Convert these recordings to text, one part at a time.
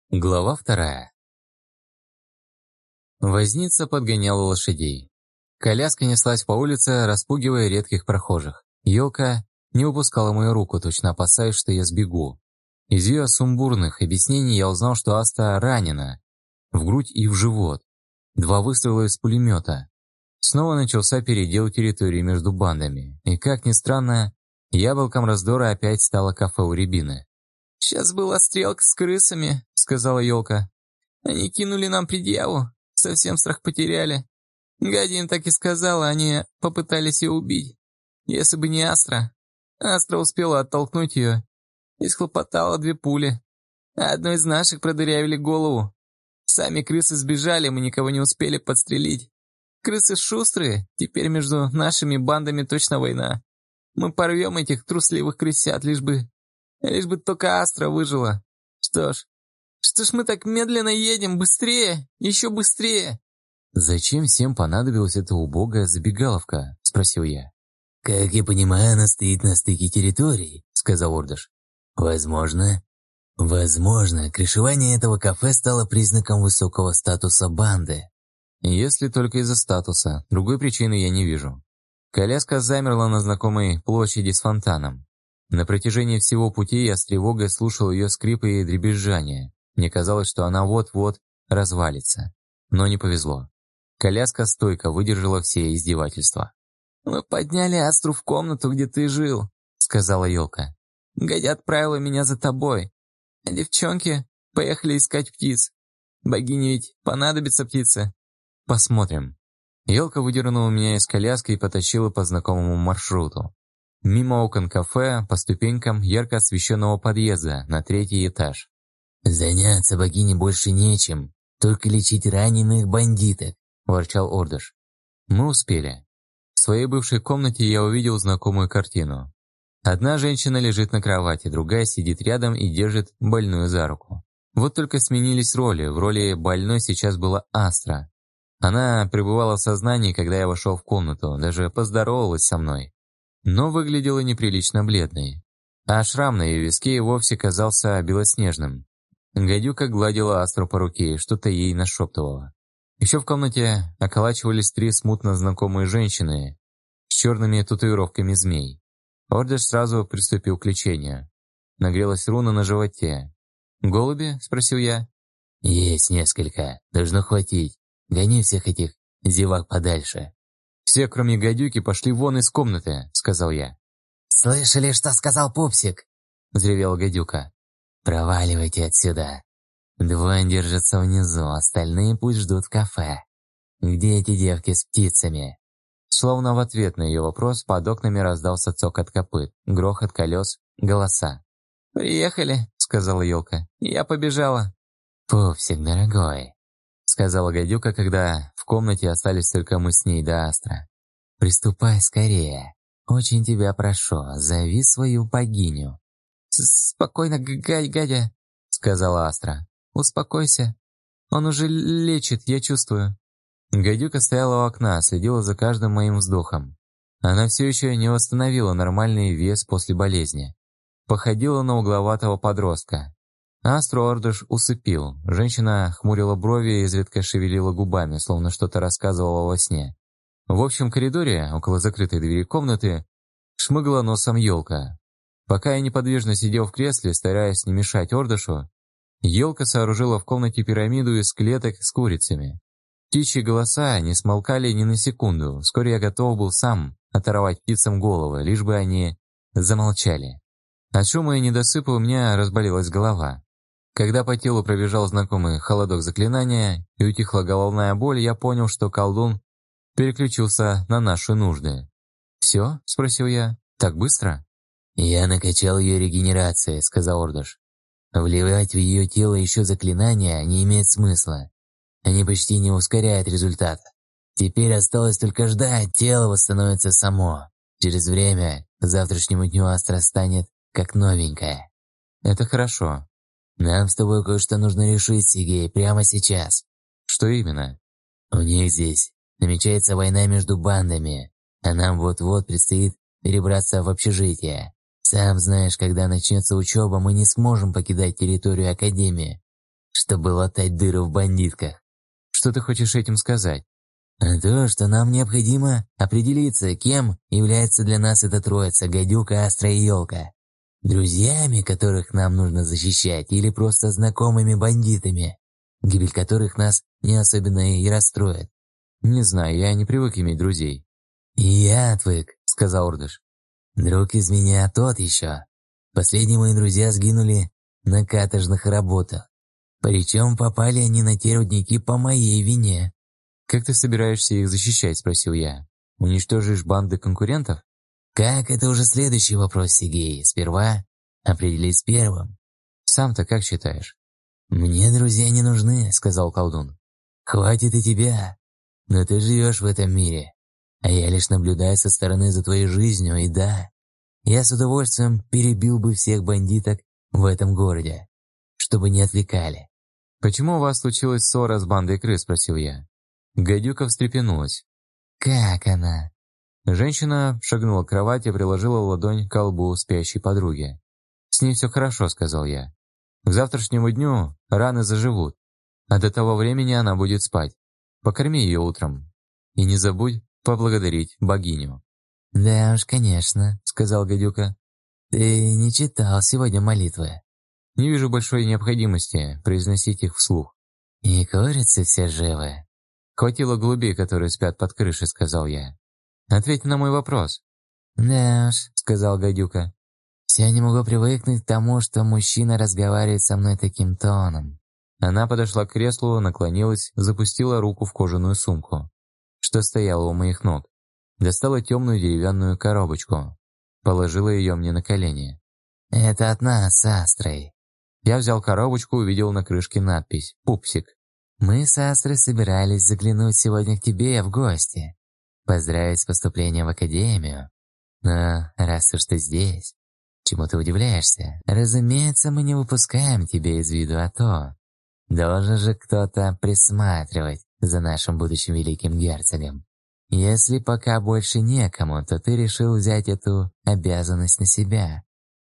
Глава 2. Возница подгоняла лошадей. Коляска неслась по улице, распугивая редких прохожих. Елка не упускала мою руку, точно опасаясь, что я сбегу. Из ее сумбурных объяснений я узнал, что Аста ранена. В грудь и в живот. 2 выстрела из пулемета. Снова начался передел территории между бандами. И, как ни странно, яблоком раздора опять стало кафе у Рябины. «Сейчас была стрелка с крысами», — сказала Елка. «Они кинули нам предъяву, совсем страх потеряли. Гадин так и сказала, они попытались ее убить. Если бы не Астра. Астра успела оттолкнуть ее и схлопотала 2 пули. Одной из наших продырявили голову. Сами крысы сбежали, мы никого не успели подстрелить. Крысы шустрые, теперь между нашими бандами точно война. Мы порвем этих трусливых крысят, лишь бы только Астра выжила. Что ж мы так медленно едем? Быстрее! Еще быстрее!» «Зачем всем понадобилась эта убогая забегаловка?» – спросил я. «Как я понимаю, она стоит на стыке территорий», – сказал Ордыш. «Возможно, крышевание этого кафе стало признаком высокого статуса банды». Если только из-за статуса, другой причины я не вижу. Коляска замерла на знакомой площади с фонтаном. На протяжении всего пути я с тревогой слушал ее скрипы и дребезжание. Мне казалось, что она вот-вот развалится. Но не повезло. Коляска стойко выдержала все издевательства. «Мы подняли Астру в комнату, где ты жил», — сказала Елка. «Гадя отправила меня за тобой. А девчонки поехали искать птиц. Богине ведь понадобится птица». «Посмотрим». Елка выдернула меня из коляски и потащила по знакомому маршруту. Мимо окон кафе, по ступенькам ярко освещенного подъезда на 3-й этаж. «Заняться богине больше нечем, только лечить раненых бандиток», – ворчал Ордыш. Мы успели. В своей бывшей комнате я увидел знакомую картину. Одна женщина лежит на кровати, другая сидит рядом и держит больную за руку. Вот только сменились роли. В роли больной сейчас была Астра. Она пребывала в сознании, когда я вошел в комнату, даже поздоровалась со мной. Но выглядела неприлично бледной. А шрам на ее виске и вовсе казался белоснежным. Гадюка гладила Астру по руке и что-то ей нашептывала. Еще в комнате околачивались 3 смутно знакомые женщины с черными татуировками змей. Ордыш сразу приступил к лечению. Нагрелась руна на животе. «Голуби?» – спросил я. «Есть несколько. Должно хватить. Гони всех этих зевак подальше». «Все, кроме гадюки, пошли вон из комнаты», – сказал я. «Слышали, что сказал пупсик?» – взревела гадюка. «Проваливайте отсюда. 2 держатся внизу, остальные пусть ждут в кафе. Где эти девки с птицами?» Словно в ответ на ее вопрос под окнами раздался цокот копыт, грохот колес, голоса. «Приехали», — сказала Елка. «Я побежала». «Пупсик, дорогой», — сказала гадюка, когда в комнате остались только мы с ней да Астра. «Приступай скорее. Очень тебя прошу, зови свою богиню». «Спокойно, Гадя», — сказала Астра. «Успокойся. Он уже лечит, я чувствую». Гадюка стояла у окна, следила за каждым моим вздохом. Она все еще не восстановила нормальный вес после болезни. Походила на угловатого подростка. Астру Ордыш усыпил. Женщина хмурила брови и изредка шевелила губами, словно что-то рассказывала во сне. В общем коридоре, около закрытой двери комнаты, шмыгала носом Елка. Пока я неподвижно сидел в кресле, стараясь не мешать Ордышу, Елка сооружила в комнате пирамиду из клеток с курицами. Птичьи голоса не смолкали ни на секунду. Вскоре я готов был сам оторвать птицам головы, лишь бы они замолчали. От шума и недосыпа у меня разболелась голова. Когда по телу пробежал знакомый холодок заклинания и утихла головная боль, я понял, что колдун переключился на наши нужды. «Все?» – спросил я. «Так быстро?» «Я накачал ее регенерацией», – сказал Ордыш. «Вливать в ее тело еще заклинания не имеет смысла. Они почти не ускоряют результат. Теперь осталось только ждать, тело восстановится само. Через время, к завтрашнему дню Астра станет как новенькая». «Это хорошо. Нам с тобой кое-что нужно решить, Сигей, прямо сейчас». «Что именно?» «У них здесь намечается война между бандами, а нам вот-вот предстоит перебраться в общежитие. Сам знаешь, когда начнется учеба, мы не сможем покидать территорию Академии». чтобы латать дыры в бандитках. Что ты хочешь этим сказать? А то, что нам необходимо определиться, кем является для нас эта троица: гадюка, астра и елка. Друзьями, которых нам нужно защищать, или просто знакомыми бандитами, гибель которых нас не особенно и расстроит. Не знаю, я не привык иметь друзей. «И я отвык», — сказал Ордыш. «Друг из меня тот еще. Последние мои друзья сгинули на каторжных работах. Причем попали они на те рудники по моей вине». «Как ты собираешься их защищать?» – спросил я. «Уничтожишь банды конкурентов?» «Как, это уже следующий вопрос, Сигей. Сперва определись с первым». «Сам-то как считаешь?» «Мне друзья не нужны», — сказал колдун. «Хватит и тебя. Но ты живешь в этом мире, а я лишь наблюдаю со стороны за твоей жизнью, и да, я с удовольствием перебил бы всех бандиток в этом городе, чтобы не отвлекали». «Почему у вас случилась ссора с бандой крыс?» – спросил я. Гадюка встрепенулась. «Как она?» Женщина шагнула к кровати и приложила ладонь к колбу спящей подруги. «С ней все хорошо», – сказал я. «К завтрашнему дню раны заживут, а до того времени она будет спать. Покорми ее утром. И не забудь поблагодарить богиню». «Да уж, конечно», — сказал гадюка. «Ты не читал сегодня молитвы?» «Не вижу большой необходимости произносить их вслух». «И курицы все живы?» «Хватило голубей, которые спят под крышей», — сказал я. «Ответь на мой вопрос». «Да уж», — сказал гадюка. «Все не могу привыкнуть к тому, что мужчина разговаривает со мной таким тоном». Она подошла к креслу, наклонилась, запустила руку в кожаную сумку, что стояла у моих ног. Достала темную деревянную коробочку. Положила ее мне на колени. «Это от нас с Астрой». Я взял коробочку и увидел на крышке надпись «Пупсик». «Мы с Астрой собирались заглянуть сегодня к тебе в гости. Поздравить с поступлением в академию. Но раз уж ты здесь, чему ты удивляешься? Разумеется, мы не выпускаем тебя из виду, а то должен же кто-то присматривать за нашим будущим великим герцогом. Если пока больше некому, то ты решил взять эту обязанность на себя».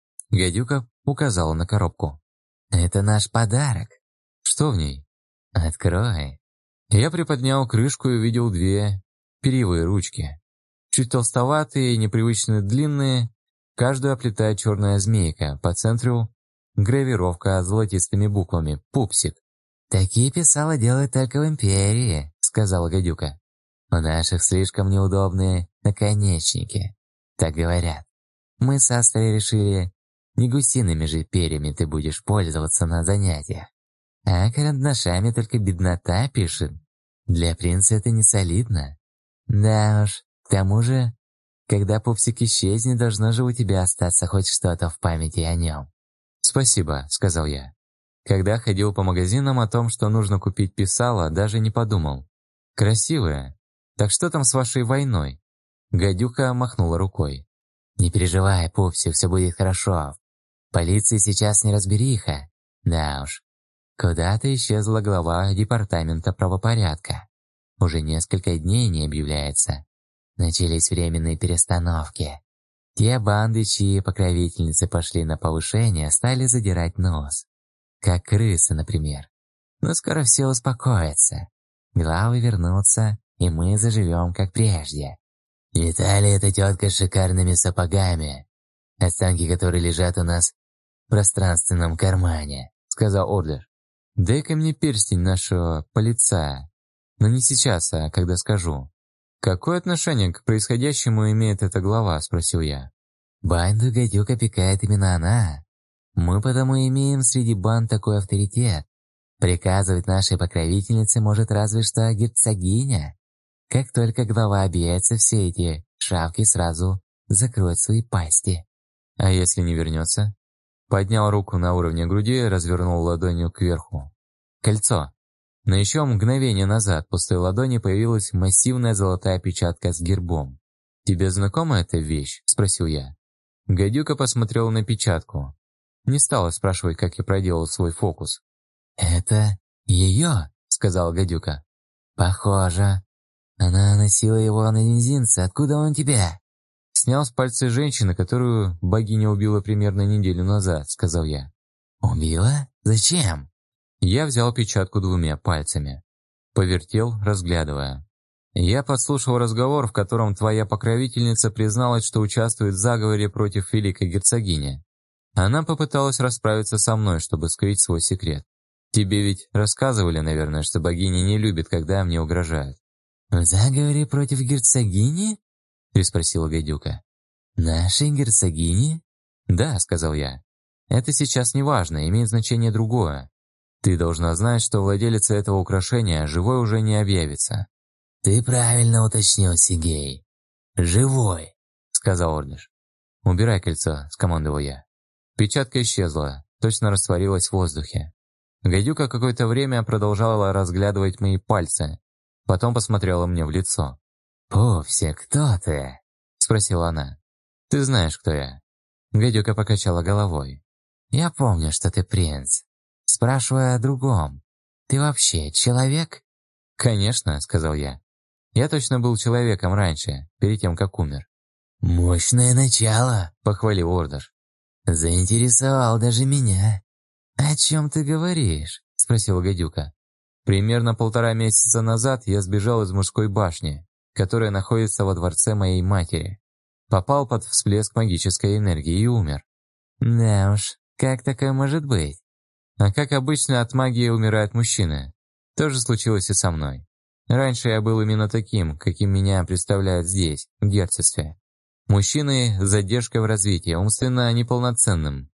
Гадюка указала на коробку. «Это наш подарок». «Что в ней?» «Открой». Я приподнял крышку и увидел две перьевые ручки. Чуть толстоватые и непривычно длинные, каждую оплетает черная змейка, по центру гравировка с золотистыми буквами «Пупсик». «Такие писала делают только в Империи», — сказала гадюка. «У наших слишком неудобные наконечники, так говорят. Мы с Астрой решили, не гусиными же перьями ты будешь пользоваться на занятиях. А карандашами только беднота пишет. Для принца это не солидно. Да уж, к тому же, когда пупсик исчезнет, должно же у тебя остаться хоть что-то в памяти о нем». «Спасибо», — сказал я. Когда ходил по магазинам, о том, что нужно купить писало, даже не подумал. «Красивая. Так что там с вашей войной?» Гадюка махнула рукой. «Не переживай, пупсик, все будет хорошо. Полиции сейчас неразбериха. Да уж. Куда-то исчезла глава департамента правопорядка. Уже несколько дней не объявляется. Начались временные перестановки. Те банды, чьи покровительницы пошли на повышение, стали задирать нос. Как крысы, например. Но скоро все успокоится. Главы вернутся, и мы заживем, как прежде. Виталий — это тетка с шикарными сапогами, останки которой лежат у нас в пространственном кармане», — сказал Ордыш. «Дай-ка мне перстень нашего полицая. Но не сейчас, а когда скажу». «Какое отношение к происходящему имеет эта глава?» – спросил я. «Банду гадюк опекает именно она. Мы потому и имеем среди банд такой авторитет. Приказывать нашей покровительнице может разве что герцогиня. Как только глава объявится, все эти шавки сразу закроют свои пасти». «А если не вернется?» Поднял руку на уровне груди, развернул ладонью кверху. «Кольцо». Но еще мгновение назад после ладони появилась массивная золотая печатка с гербом. «Тебе знакома эта вещь?» – спросил я. Гадюка посмотрела на печатку. Не стала спрашивать, как я проделал свой фокус. «Это ее?» – сказала гадюка. «Похоже. Она носила его на мизинце. Откуда он у тебя?» «Снял с пальца женщины, которую богиня убила примерно неделю назад», – сказал я. «Убила? Зачем?» Я взял печатку 2 пальцами. Повертел, разглядывая. Я подслушал разговор, в котором твоя покровительница призналась, что участвует в заговоре против великой герцогини. Она попыталась расправиться со мной, чтобы скрыть свой секрет. Тебе ведь рассказывали, наверное, что богиня не любит, когда мне угрожают. «В заговоре против герцогини?» — переспросила гадюка. «Нашей герцогини?» «Да», — сказал я. «Это сейчас не важно, имеет значение другое. Ты должна знать, что владелица этого украшения живой уже не объявится». «Ты правильно уточнил, Сигей. Живой», — сказал Ордыш. «Убирай кольцо», — скомандовал я. Печатка исчезла, точно растворилась в воздухе. Гадюка какое-то время продолжала разглядывать мои пальцы, потом посмотрела мне в лицо. «Пупсик, кто ты?» — спросила она. «Ты знаешь, кто я». Гадюка покачала головой. «Я помню, что ты принц. Спрашиваю о другом. Ты вообще человек?» «Конечно», — сказал я. «Я точно был человеком раньше, перед тем, как умер». «Мощное начало», — похвалил Ордыш. «Заинтересовал даже меня». «О чем ты говоришь?» — спросила гадюка. «Примерно 1,5 месяца назад я сбежал из мужской башни, которая находится во дворце моей матери. Попал под всплеск магической энергии и умер». «Да уж, как такое может быть?» А как обычно, от магии умирают мужчины. То же случилось и со мной. Раньше я был именно таким, каким меня представляют здесь, в герцогстве. Мужчины с задержкой в развитии, умственно неполноценным.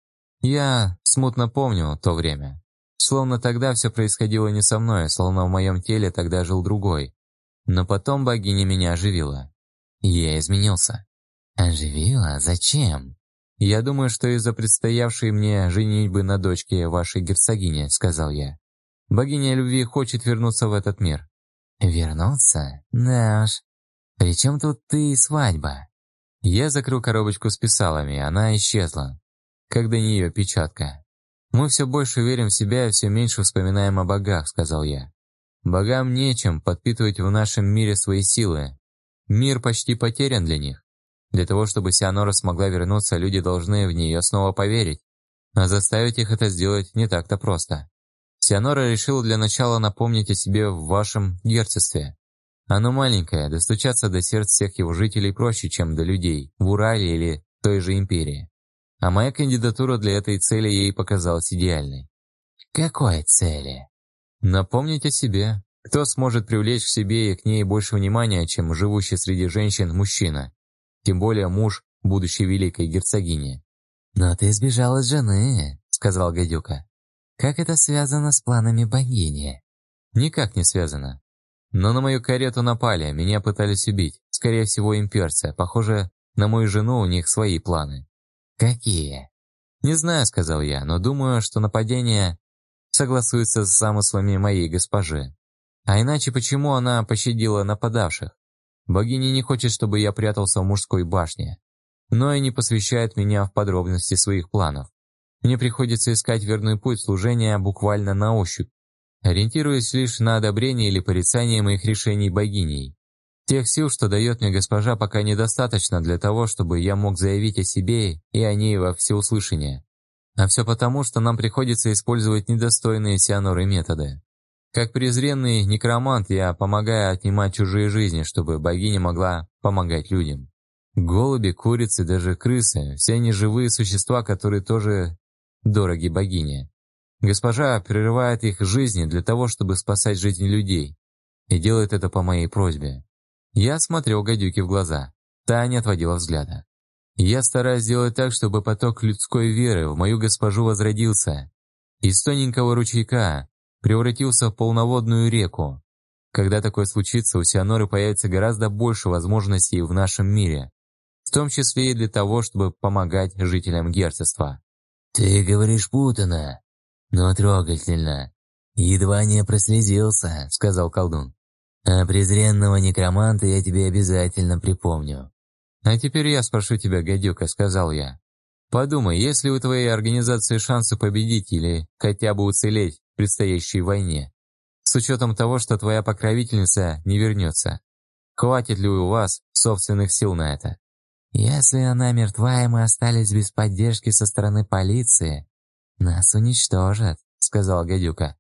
Я смутно помню то время. Словно тогда все происходило не со мной, словно в моем теле тогда жил другой. Но потом богиня меня оживила. И я изменился. «Оживила? Зачем?» «Я думаю, что из-за предстоявшей мне женитьбы на дочке вашей герцогини», — сказал я. «Богиня любви хочет вернуться в этот мир». «Вернуться? Да уж. Причем тут ты и свадьба?» Я закрыл коробочку с писалами, она исчезла. Как до нее печатка. «Мы все больше верим в себя и все меньше вспоминаем о богах», — сказал я. «Богам нечем подпитывать в нашем мире свои силы. Мир почти потерян для них. Для того, чтобы Сианора смогла вернуться, люди должны в нее снова поверить. А заставить их это сделать не так-то просто. Сианора решила для начала напомнить о себе в вашем герцогстве. Оно маленькое, достучаться до сердц всех его жителей проще, чем до людей в Урале или той же империи. А моя кандидатура для этой цели ей показалась идеальной». «Какой цели?» «Напомнить о себе. Кто сможет привлечь к себе и к ней больше внимания, чем живущий среди женщин мужчина? Тем более муж будущей великой герцогини». «Но ты сбежал от жены», — сказал гадюка. «Как это связано с планами богини?» «Никак не связано. Но на мою карету напали, меня пытались убить. Скорее всего, имперцы. Похоже, на мою жену у них свои планы». «Какие?» «Не знаю», — сказал я, «но думаю, что нападение согласуется с замыслами моей госпожи. А иначе почему она пощадила нападавших? Богиня не хочет, чтобы я прятался в мужской башне, но и не посвящает меня в подробности своих планов. Мне приходится искать верный путь служения буквально на ощупь, ориентируясь лишь на одобрение или порицание моих решений богиней. Тех сил, что дает мне госпожа, пока недостаточно для того, чтобы я мог заявить о себе и о ней во всеуслышание. А все потому, что нам приходится использовать недостойные Сианоры методы. Как презренный некромант я помогаю отнимать чужие жизни, чтобы богиня могла помогать людям. Голуби, курицы, даже крысы – все они живые существа, которые тоже дороги богине. Госпожа прерывает их жизни для того, чтобы спасать жизни людей. И делает это по моей просьбе. Я смотрел гадюке в глаза. Та не отводила взгляда. Я стараюсь сделать так, чтобы поток людской веры в мою госпожу возродился. Из тоненького ручейка превратился в полноводную реку. Когда такое случится, у Сианоры появится гораздо больше возможностей в нашем мире, в том числе и для того, чтобы помогать жителям герцогства. «Ты говоришь путано, но трогательно. Едва не прослезился», — сказал колдун. «А презренного некроманта я тебе обязательно припомню». «А теперь я спрошу тебя, гадюка», — сказал я. «Подумай, есть ли у твоей организации шансы победить или хотя бы уцелеть в предстоящей войне? С учетом того, что твоя покровительница не вернется. Хватит ли у вас собственных сил на это?» «Если она мертва, и мы остались без поддержки со стороны полиции, нас уничтожат», — сказал гадюка.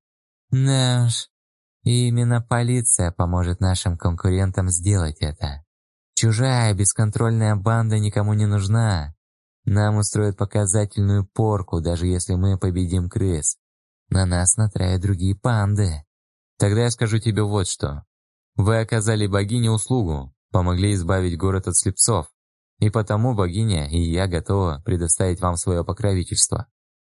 Да уж, и именно полиция поможет нашим конкурентам сделать это. Чужая бесконтрольная банда никому не нужна. Нам устроят показательную порку, даже если мы победим крыс. На нас натравят другие панды. Тогда я скажу тебе вот что. Вы оказали богине услугу, помогли избавить город от слепцов. И потому богиня и я готова предоставить вам свое покровительство.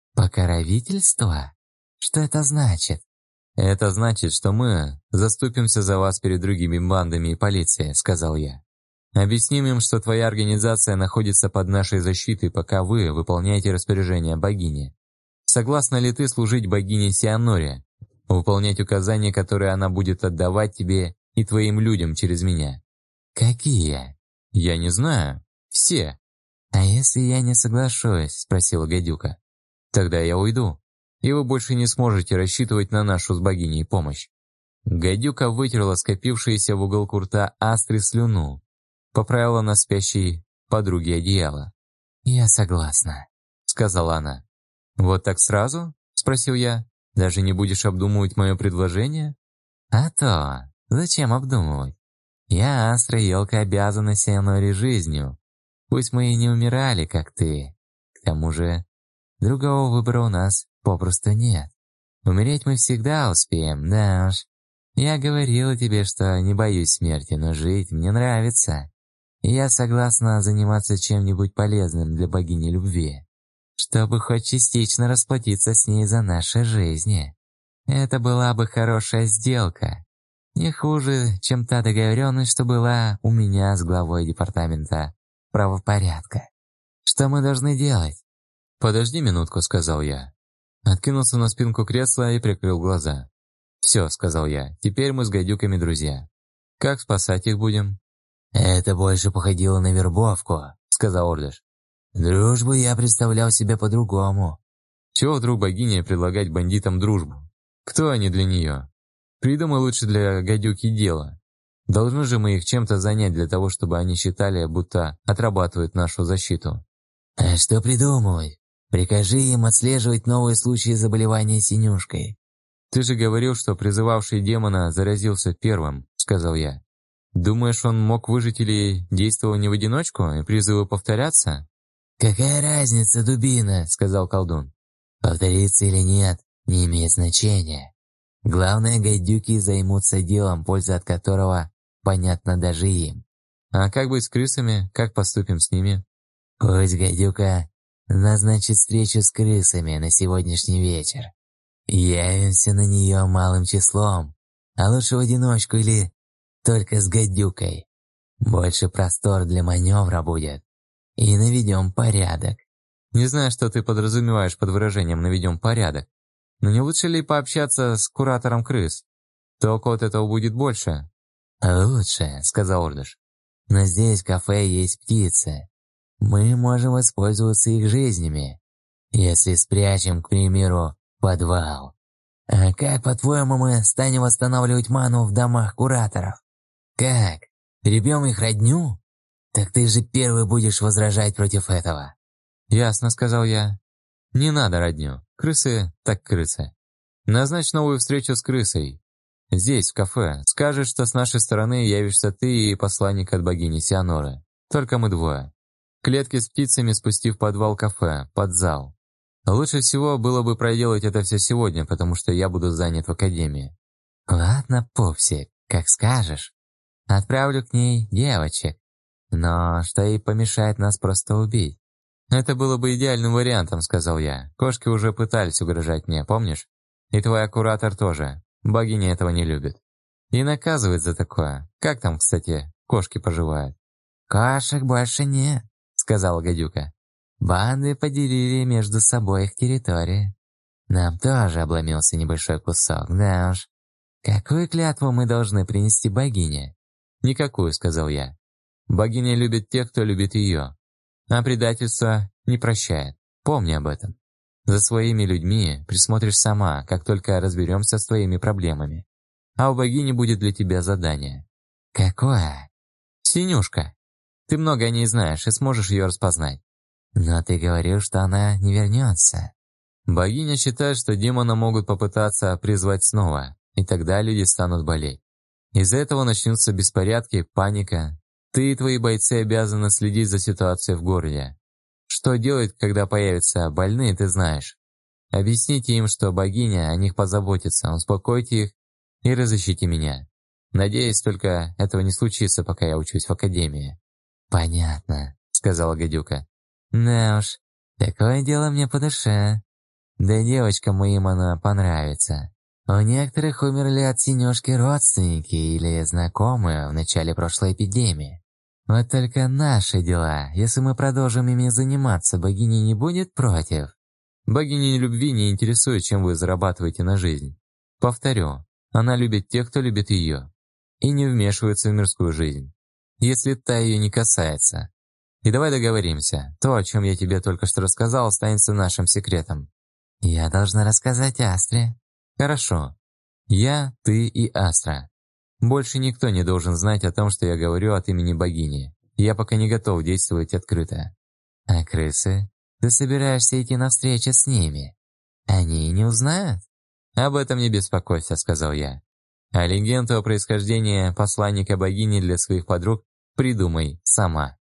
Покровительство? Что это значит? Это значит, что мы заступимся за вас перед другими бандами и полицией, сказал я. Объясним им, что твоя организация находится под нашей защитой, пока вы выполняете распоряжения богини. Согласна ли ты служить богине Сианоре, выполнять указания, которые она будет отдавать тебе и твоим людям через меня? Какие? Я не знаю. Все. А если я не соглашусь, спросила гадюка. Тогда я уйду, и вы больше не сможете рассчитывать на нашу с богиней помощь. Гадюка вытерла скопившиеся в уголку рта астры слюну, поправила на спящей подруге одеяло. «Я согласна», — сказала она. «Вот так сразу?» — спросил я. «Даже не будешь обдумывать мое предложение?» «А то! Зачем обдумывать? Я, Астра Елка, обязана Сианоре жизнью. Пусть мы и не умирали, как ты. К тому же, другого выбора у нас попросту нет. Умереть мы всегда успеем, да уж. Я говорила тебе, что не боюсь смерти, но жить мне нравится. И я согласна заниматься чем-нибудь полезным для богини любви, чтобы хоть частично расплатиться с ней за наши жизни. Это была бы хорошая сделка. Не хуже, чем та договоренность, что была у меня с главой департамента правопорядка. Что мы должны делать? «Подожди минутку», — сказал я. Откинулся на спинку кресла и прикрыл глаза. «Все», — сказал я, — «теперь мы с гадюками друзья. Как спасать их будем?» «Это больше походило на вербовку», — сказал Ордыш. «Дружбу я представлял себе по-другому». Чего вдруг богине предлагать бандитам дружбу? Кто они для нее? Придумай лучше для гадюки дело. Должны же мы их чем-то занять для того, чтобы они считали, будто отрабатывают нашу защиту. «А что придумывать? Прикажи им отслеживать новые случаи заболевания синюшкой». «Ты же говорил, что призывавший демона заразился первым», — сказал я. «Думаешь, он мог выжить или действовал не в одиночку, и призывы повторятся?» «Какая разница, дубина?» — сказал колдун. «Повторится или нет, не имеет значения. Главное, гадюки займутся делом, польза от которого понятна даже им». «А как быть с крысами? Как поступим с ними?» «Пусть гадюка назначит встречу с крысами на сегодняшний вечер. Явимся на нее малым числом, а лучше в одиночку или только с гадюкой. Больше простор для маневра будет. И наведем порядок». «Не знаю, что ты подразумеваешь под выражением «наведем порядок». Но не лучше ли пообщаться с куратором крыс? Толку от этого будет больше». «Лучше», — сказал Ордыш. «Но здесь в кафе есть птицы. Мы можем воспользоваться их жизнями, если спрячем, к примеру, подвал. А как, по-твоему, мы станем восстанавливать ману в домах кураторов? Как? Перебьем их родню? Так ты же первый будешь возражать против этого». «Ясно», — сказал я. «Не надо родню. Крысы так крысы. Назначь новую встречу с крысой. Здесь, в кафе. Скажешь, что с нашей стороны явишься ты и посланник от богини Сианоры. Только мы двое. Клетки с птицами спусти в подвал кафе, под зал. Лучше всего было бы проделать это все сегодня, потому что я буду занят в академии». «Ладно, пупсик, как скажешь. Отправлю к ней девочек. Но что ей помешает нас просто убить?» «Это было бы идеальным вариантом», — сказал я. «Кошки уже пытались угрожать мне, помнишь? И твой куратор тоже. Богиня этого не любит. И наказывает за такое. Как там, кстати, кошки поживают?» «Кошек больше нет», — сказала гадюка. «Банды поделили между собой их территории. Нам тоже обломился небольшой кусок, да уж. Какую клятву мы должны принести богине?» «Никакую», — сказал я. «Богиня любит тех, кто любит ее. А предательство не прощает. Помни об этом. За своими людьми присмотришь сама, как только разберемся с твоими проблемами. А у богини будет для тебя задание». «Какое?» «Синюшка. Ты много о ней знаешь и сможешь ее распознать». «Но ты говорил, что она не вернется». Богиня считает, что демона могут попытаться призвать снова, и тогда люди станут болеть. Из-за этого начнутся беспорядки, паника. Ты и твои бойцы обязаны следить за ситуацией в городе. Что делать, когда появятся больные, ты знаешь. Объясните им, что богиня о них позаботится, успокойте их и разыщите меня. Надеюсь, только этого не случится, пока я учусь в академии». «Понятно», — сказала гадюка. «Да уж, такое дело мне по душе. Да девочкам моим она понравится. У некоторых умерли от синёшки родственники или знакомые в начале прошлой эпидемии. Вот только наши дела, если мы продолжим ими заниматься, богиня не будет против?» Богиня любви не интересует, чем вы зарабатываете на жизнь. Повторю, она любит тех, кто любит ее, и не вмешивается в мирскую жизнь, если та ее не касается. И давай договоримся, то, о чем я тебе только что рассказал, останется нашим секретом. «Я должна рассказать Астре». Хорошо. Я, ты и Астра. Больше никто не должен знать о том, что я говорю от имени богини. Я пока не готов действовать открыто. «А крысы? Ты собираешься идти на встречу с ними? Они не узнают?» «Об этом не беспокойся», — сказал я. «А легенду о происхождении посланника богини для своих подруг придумай сама».